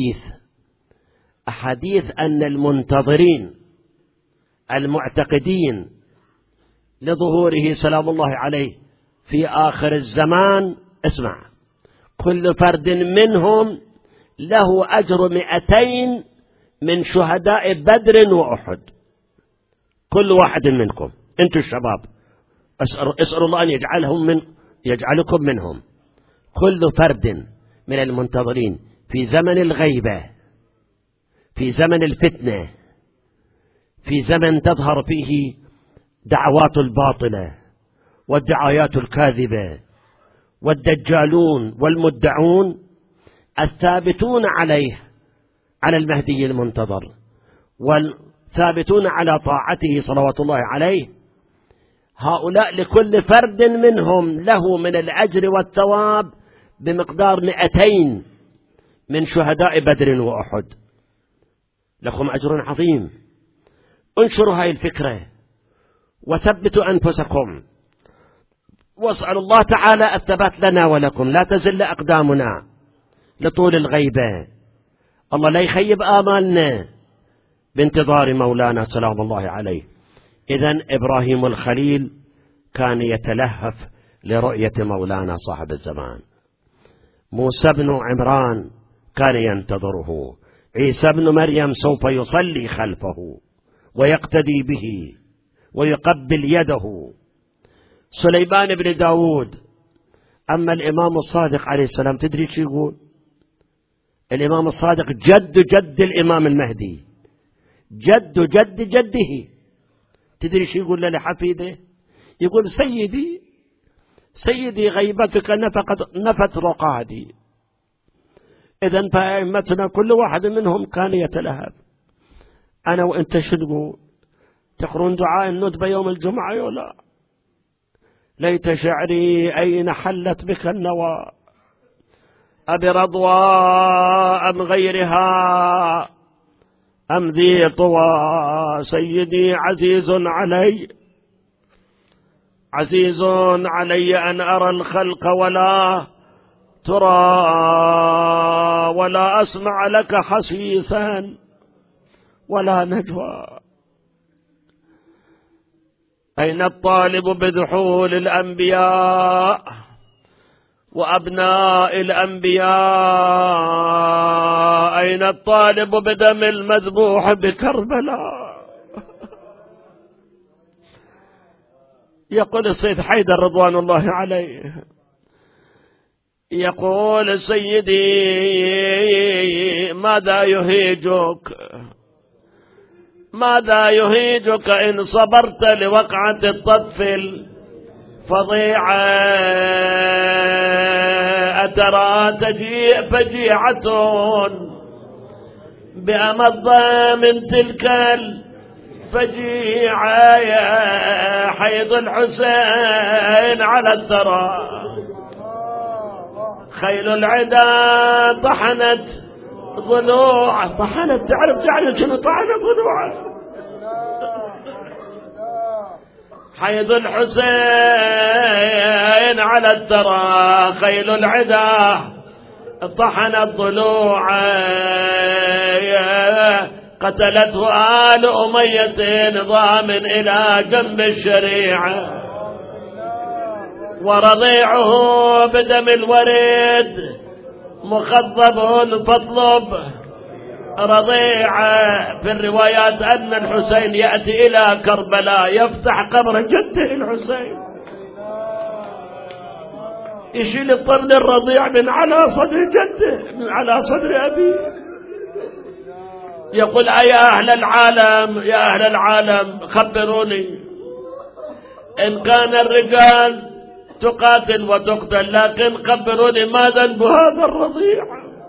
أحاديث أن المنتظرين المعتقدين لظهوره سلام الله عليه في آخر الزمان، اسمع، كل فرد منهم له أجر 200 من شهداء بدر وأحد. كل واحد منكم أنتم الشباب اسألوا الله أن يجعلكم منهم. كل فرد من المنتظرين في زمن الغيبة، في زمن الفتنة، في زمن تظهر فيه دعوات الباطلة والدعايات الكاذبة والدجالون والمدعون، الثابتون عليه، على المهدي المنتظر، والثابتون على طاعته صلوات الله عليه، هؤلاء لكل فرد منهم له من الأجر والثواب بمقدار 200 من شهداء بدر وأحد. لكم أجر عظيم. انشروا هاي الفكرة وثبتوا أنفسكم، واسألوا الله تعالى الثبات لنا ولكم، لا تزل أقدامنا لطول الغيبة. الله لا يخيب آمالنا بانتظار مولانا سلام الله عليه. إذن إبراهيم الخليل كان يتلهف لرؤية مولانا صاحب الزمان. موسى بن عمران كان ينتظره. عيسى بن مريم سوف يصلي خلفه ويقتدي به ويقبل يده. سليمان بن داود. أما الإمام الصادق عليه السلام تدري شو يقول؟ الإمام الصادق جد الإمام المهدي، جد جده. تدري شو يقول له لحفيده؟ يقول سيدي غيبتك نفت رقادي. إذن فأئمتنا كل واحد منهم كان يتلهب. أنا وإنت شو نقول؟ تقرون دعاء الندبة يوم الجمعة ولا؟ ليت شعري أين حلت بك النوى، أبي رضوى أم غيرها أم ذي طوى، سيدي عزيز علي أن أرى الخلق ولا ترى، ولا أسمع لك حسيسا ولا نجوى. أين الطالب بدحول الأنبياء وأبناء الأنبياء أين الطالب بدم المذبوح بكربلاء؟ يقول السيد حيدر رضوان الله عليه، يقول سيدي ماذا يهيجك، ماذا يهيجك إن صبرت لوقعة الطف الفظيعة؟ أترى تجيء فجيعة بأمض من تلك الفجيعة يا حيض الحسين على الثرى، خيل العدا طحنت ضلوع، طحنت، تعرف شنو طحنت ضلوع؟ حيض الحسين على الثرى، خيل العدا طحنت ضلوع، قتلته آل أمية نظام إلى جنب الشريعة، ورضيعه بدم الورد مخضب فاطلب رضيعه. في الروايات أن الحسين يأتي إلى كربلاء يفتح قبر جده الحسين، يشيل الطفل الرضيع من على صدر جده، من على صدر أبيه. يقول يا أهل العالم، يا أهل العالم خبروني إن كان الرجال تقاتل وتقتل، لكن خبروني ما ذنب هذا الرضيع؟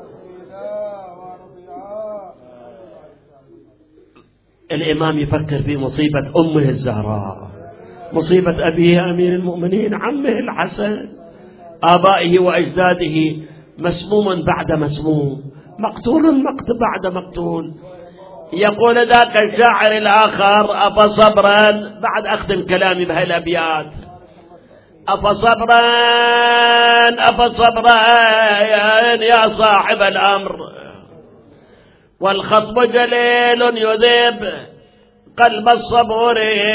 الإمام يفكر في مصيبة أمه الزهراء، مصيبة أبيه أمير المؤمنين، عمه الحسن، آبائه وأجداده، مسموم بعد مسموم، مقتول بعد مقتول. يقول ذاك الشاعر الآخر أفصبرا، بعد أختم كلامي بهالأبيات، أفصبرا أفصبرا يا صاحب الأمر، والخطب جليل يذيب قلب الصبور،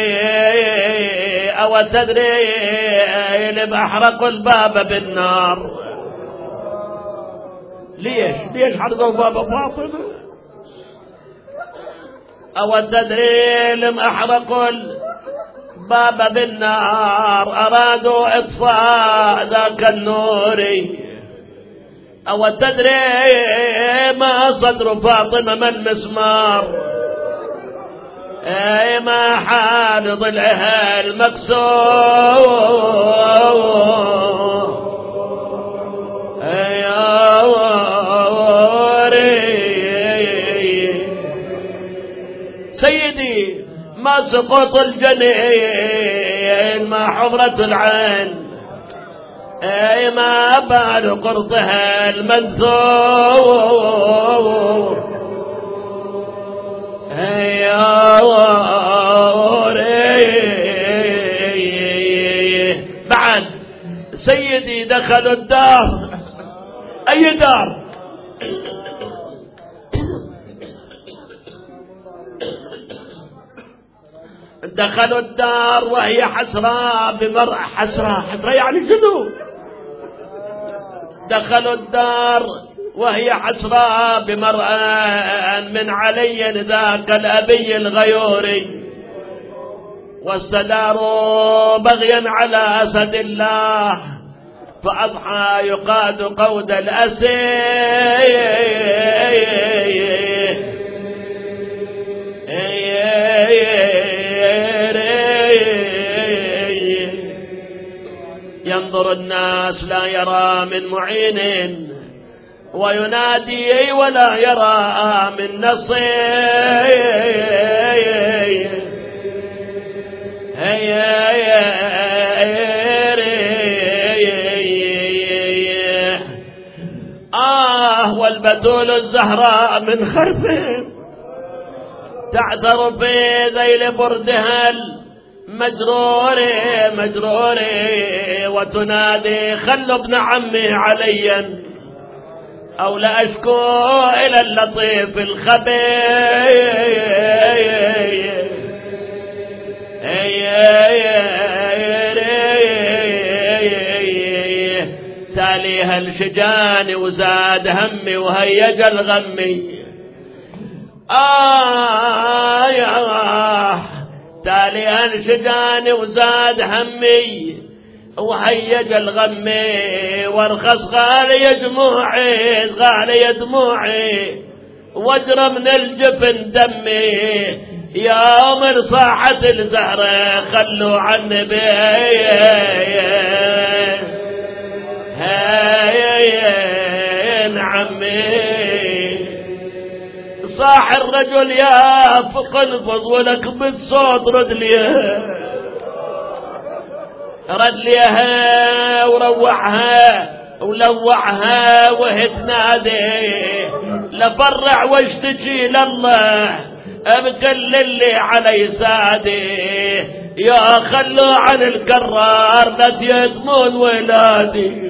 أو تدري لم أحرق الباب بالنار؟ ليش حرقوا باب فاطمة؟ أو تدري لم أحرقوا الباب بالنار، أرادوا إطفاء ذاك النور، أو تدري ما صدر فاطمة من مسمار، أي ما حال ضلعها المكسور، سيدي ما سقط الجنين، ما حضرة العين، أي ما بال قرطها المنثور، بعد سيدي دخلوا الدار. أي دار؟ دخلوا الدار وهي حسرة بمرأة، حسرة يعني شنو؟ دخلوا الدار وهي حسرة بمرأة من علي ذاك الأبي الغيوري، واستداروا بغيا على أسد الله، فأضحى يقاد قود الأسير، ينظر الناس لا يرى من معين، وينادي ولا يرى من نصير، والبتول الزهراء من خرفهم تعثر في ذيل بردها مجرور، وتنادي خلوا ابن عمي عليا، أو لأشكو إلى اللطيف الخبير، تاليها الشجاني وزاد همي وهيج الغمي. تاليها الشجاني وزاد همي وهيج الغمي وارخص غالي دموعي غالي دموعي واجرى من الجفن دمي يوم صاحت الزهرة خلوا عني بين عمي. صاح الرجل يا فقنفض ولك بالصوت رد ليها وروعها ولوعها وهي تنادي لفرع واشتكي لله بكل اللي علي سادي يا خلوا عن الكرار لا يتمون ولادي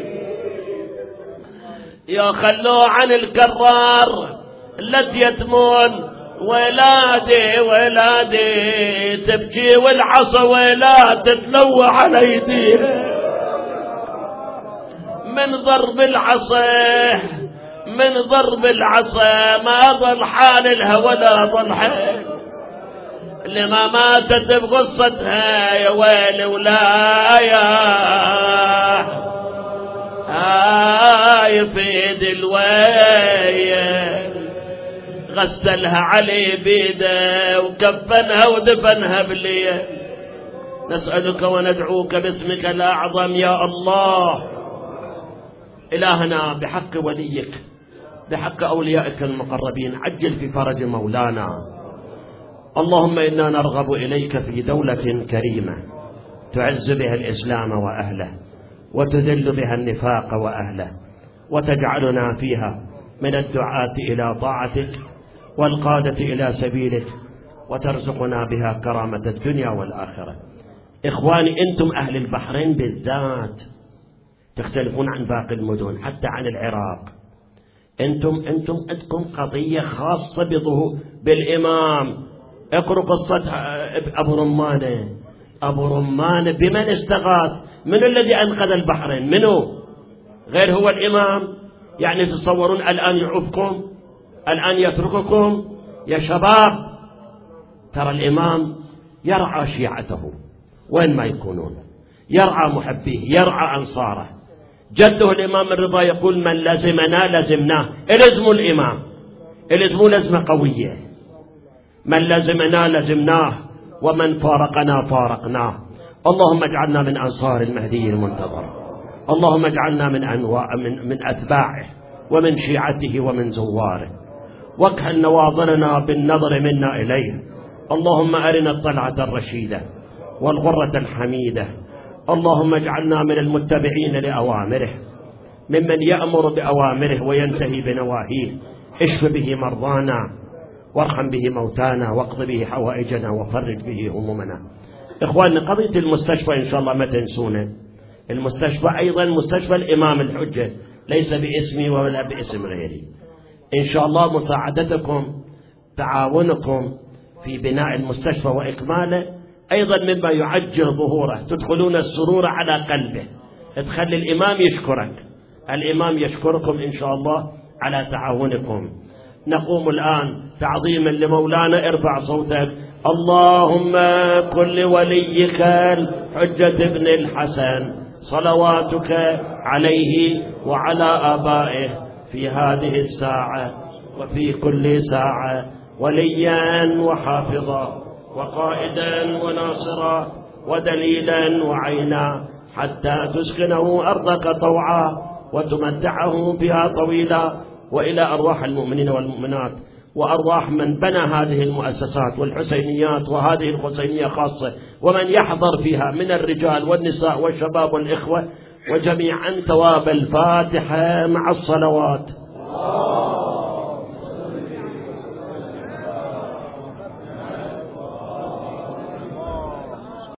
يا خلوا عن الكرار لا يتمون ولادي تبكي والعصا ولا تتلوى على يديها من ضرب العصا ما ضل حالها ولا ضل حال لما ماتت بغصتها يا ويلي ولا يا في الويل غسلها علي بيده وكفنها ودفنها بالليل. نسألك وندعوك باسمك الأعظم يا الله إلهنا بحق وليك بحق أوليائك المقربين عجل في فرج مولانا. اللهم إنا نرغب إليك في دولة كريمة تعز بها الإسلام وأهله وتذل بها النفاق وأهله وتجعلنا فيها من الدعاة إلى طاعتك والقادة إلى سبيلك وترزقنا بها كرامة الدنيا والآخرة. إخواني أنتم أهل البحرين بالذات تختلفون عن باقي المدن حتى عن العراق. أنتم عندكم قضية خاصة بالإمام. اقرأوا قصة أبو رمانة بمن استغاث؟ من الذي أنقذ البحرين؟ منه غير هو الإمام؟ يعني تتصورون الآن يعوفكم الآن يترككم يا شباب؟ ترى الإمام يرعى شيعته وين ما يكونون، يرعى محبيه يرعى أنصاره. جده الإمام الرضا يقول من لزمنا لزمناه. الزموا الإمام الزموا لزمة قوية. من لزمنا لزمناه ومن فارقنا فارقناه. اللهم اجعلنا من أنصار المهدي المنتظر. اللهم اجعلنا من أتباعه ومن شيعته ومن زواره. واكحل نواظرنا بالنظر منا إليه. اللهم أرنا الطلعة الرشيدة والغرة الحميدة. اللهم اجعلنا من المتبعين لأوامره ممن يأمر بأوامره وينتهي بنواهيه. اشف به مرضانا وارحم به موتانا واقض به حوائجنا وفرج به همومنا. إخواننا قضية المستشفى إن شاء الله ما تنسونه. المستشفى أيضا مستشفى الإمام الحجة ليس باسمي ولا باسم غيري. إن شاء الله مساعدتكم تعاونكم في بناء المستشفى وإكماله أيضا مما يعجل ظهوره. تدخلون السرور على قلبه. تخلي الإمام يشكرك. الإمام يشكركم إن شاء الله على تعاونكم. نقوم الآن تعظيما لمولانا. ارفع صوتك. اللهم كن لوليك الحجة ابن الحسن صلواتك عليه وعلى آبائه في هذه الساعة وفي كل ساعة وليا وحافظا وقائدا وناصرا ودليلا وعينا حتى تسكنه أرضك طوعا وتمتعه بها طويلا. وإلى أرواح المؤمنين والمؤمنات وأرواح من بنى هذه المؤسسات والحسينيات وهذه الحسينية خاصة ومن يحضر فيها من الرجال والنساء والشباب والإخوة وجميعا ثواب الفاتحة مع الصلوات.